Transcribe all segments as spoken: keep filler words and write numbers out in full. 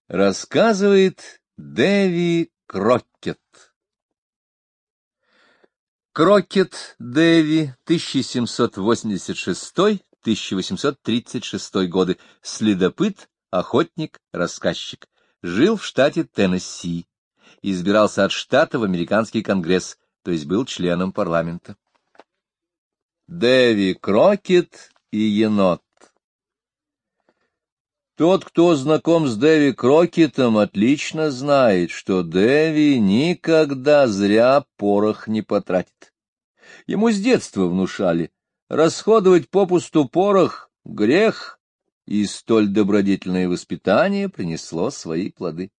Рассказывает Дэви Крокет. Крокет Дэви, тысяча семьсот восемьдесят шестой — тысяча восемьсот тридцать шестой годы, следопыт, охотник, рассказчик. Жил в штате Теннесси. Избирался от штата в американский конгресс, то есть был членом парламента. Дэви Крокет и енот. Тот, кто знаком с Дэви Крокетом, отлично знает, что Дэви никогда зря порох не потратит. Ему с детства внушали: расходовать попусту порох — грех, и столь добродетельное воспитание принесло свои плоды.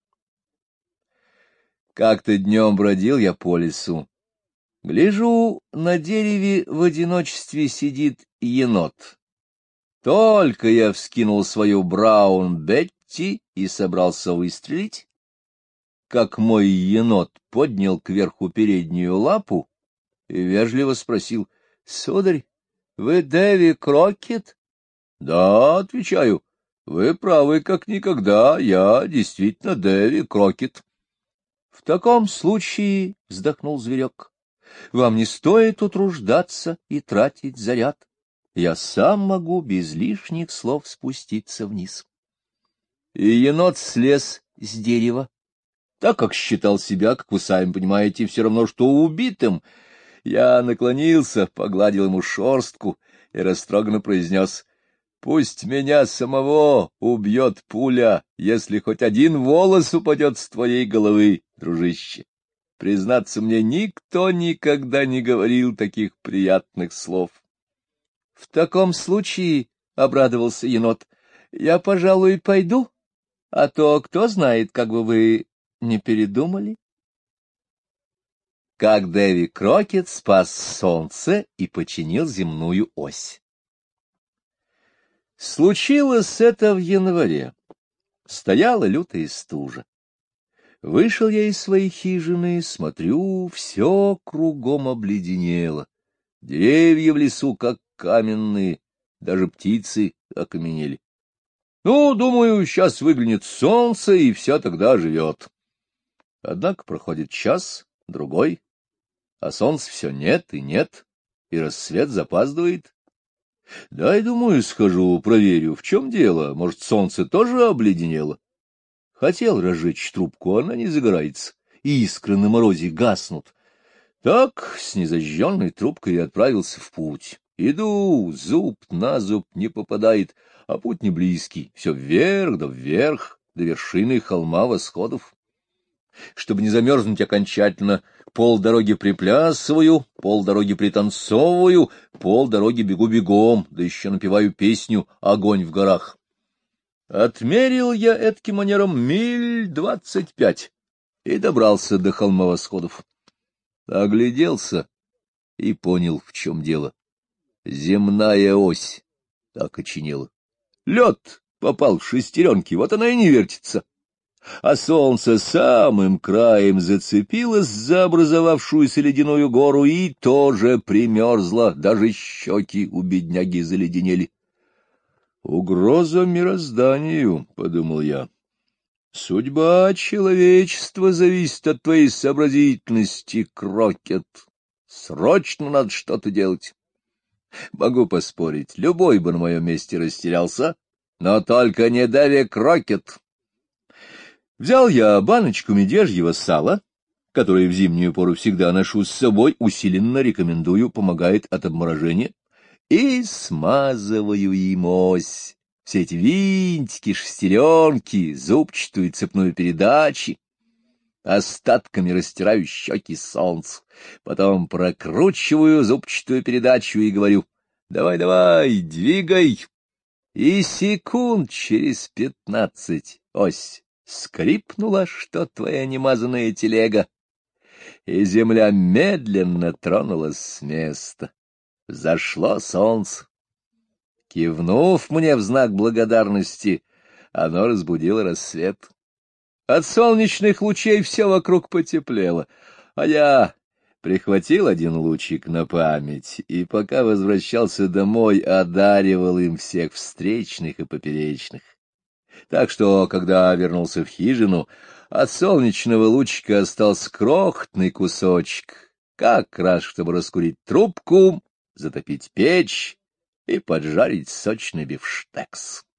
Как-то днем бродил я по лесу. Гляжу, на дереве в одиночестве сидит енот. Только я вскинул свою Браун Бетти и собрался выстрелить, как мой енот поднял кверху переднюю лапу и вежливо спросил: — Сударь, вы Дэви Крокет? — Да, — отвечаю, — вы правы как никогда, я действительно Дэви Крокет. — В таком случае, — вздохнул зверек, — вам не стоит утруждаться и тратить заряд. Я сам могу без лишних слов спуститься вниз. И енот слез с дерева, так как считал себя, как вы сами понимаете, все равно что убитым. Я наклонился, погладил ему шерстку и растроганно произнес: — Пусть меня самого убьет пуля, если хоть один волос упадет с твоей головы, дружище. Признаться, мне никто никогда не говорил таких приятных слов. — В таком случае, — обрадовался енот, — я, пожалуй, пойду, а то кто знает, как бы вы не передумали. Как Дэви Крокет спас солнце и починил земную ось. Случилось это в январе. Стояла лютая стужа. Вышел я из своей хижины, смотрю, все кругом обледенело. Деревья в лесу как каменные, даже птицы окаменели. Ну, думаю, сейчас выглянет солнце, и все тогда живет. Однако проходит час, другой, а солнца все нет и нет, и рассвет запаздывает. Дай, думаю, схожу, проверю, в чем дело, может, солнце тоже обледенело. Хотел разжечь трубку, она не загорается, искры на морозе гаснут. Так, с незажженной трубкой я отправился в путь. Иду, зуб на зуб не попадает, а путь не близкий, все вверх да вверх, до вершины холма восходов. Чтобы не замерзнуть окончательно, полдороги приплясываю, полдороги пританцовываю, полдороги бегу бегом, да еще напеваю песню «Огонь в горах». Отмерил я этким манером миль двадцать пять и добрался до холма восходов. Огляделся и понял, в чем дело. Земная ось так окоченела. Лед попал в шестеренки, вот она и не вертится. А солнце самым краем зацепилось за образовавшуюся ледяную гору и тоже примерзло, даже щеки у бедняги заледенели. «Угроза мирозданию», — подумал я. «Судьба человечества зависит от твоей сообразительности, Крокет. Срочно надо что-то делать. Могу поспорить, любой бы на моем месте растерялся, но только не Дэви Крокет». Взял я баночку медвежьего сала, которое в зимнюю пору всегда ношу с собой, усиленно рекомендую, помогает от обморожения, и смазываю им ось, все эти винтики, шестеренки, зубчатую цепную передачи, остатками растираю щеки солнцу, потом прокручиваю зубчатую передачу и говорю: «Давай-давай, двигай!» И секунд через пятнадцать ось скрипнула, что твоя немазанная телега, и земля медленно тронулась с места. Зашло солнце. Кивнув мне в знак благодарности, оно разбудило рассвет. От солнечных лучей все вокруг потеплело, а я прихватил один лучик на память и, пока возвращался домой, одаривал им всех встречных и поперечных. Так что, когда вернулся в хижину, от солнечного лучика остался крохотный кусочек, как раз чтобы раскурить трубку, затопить печь и поджарить сочный бифштекс.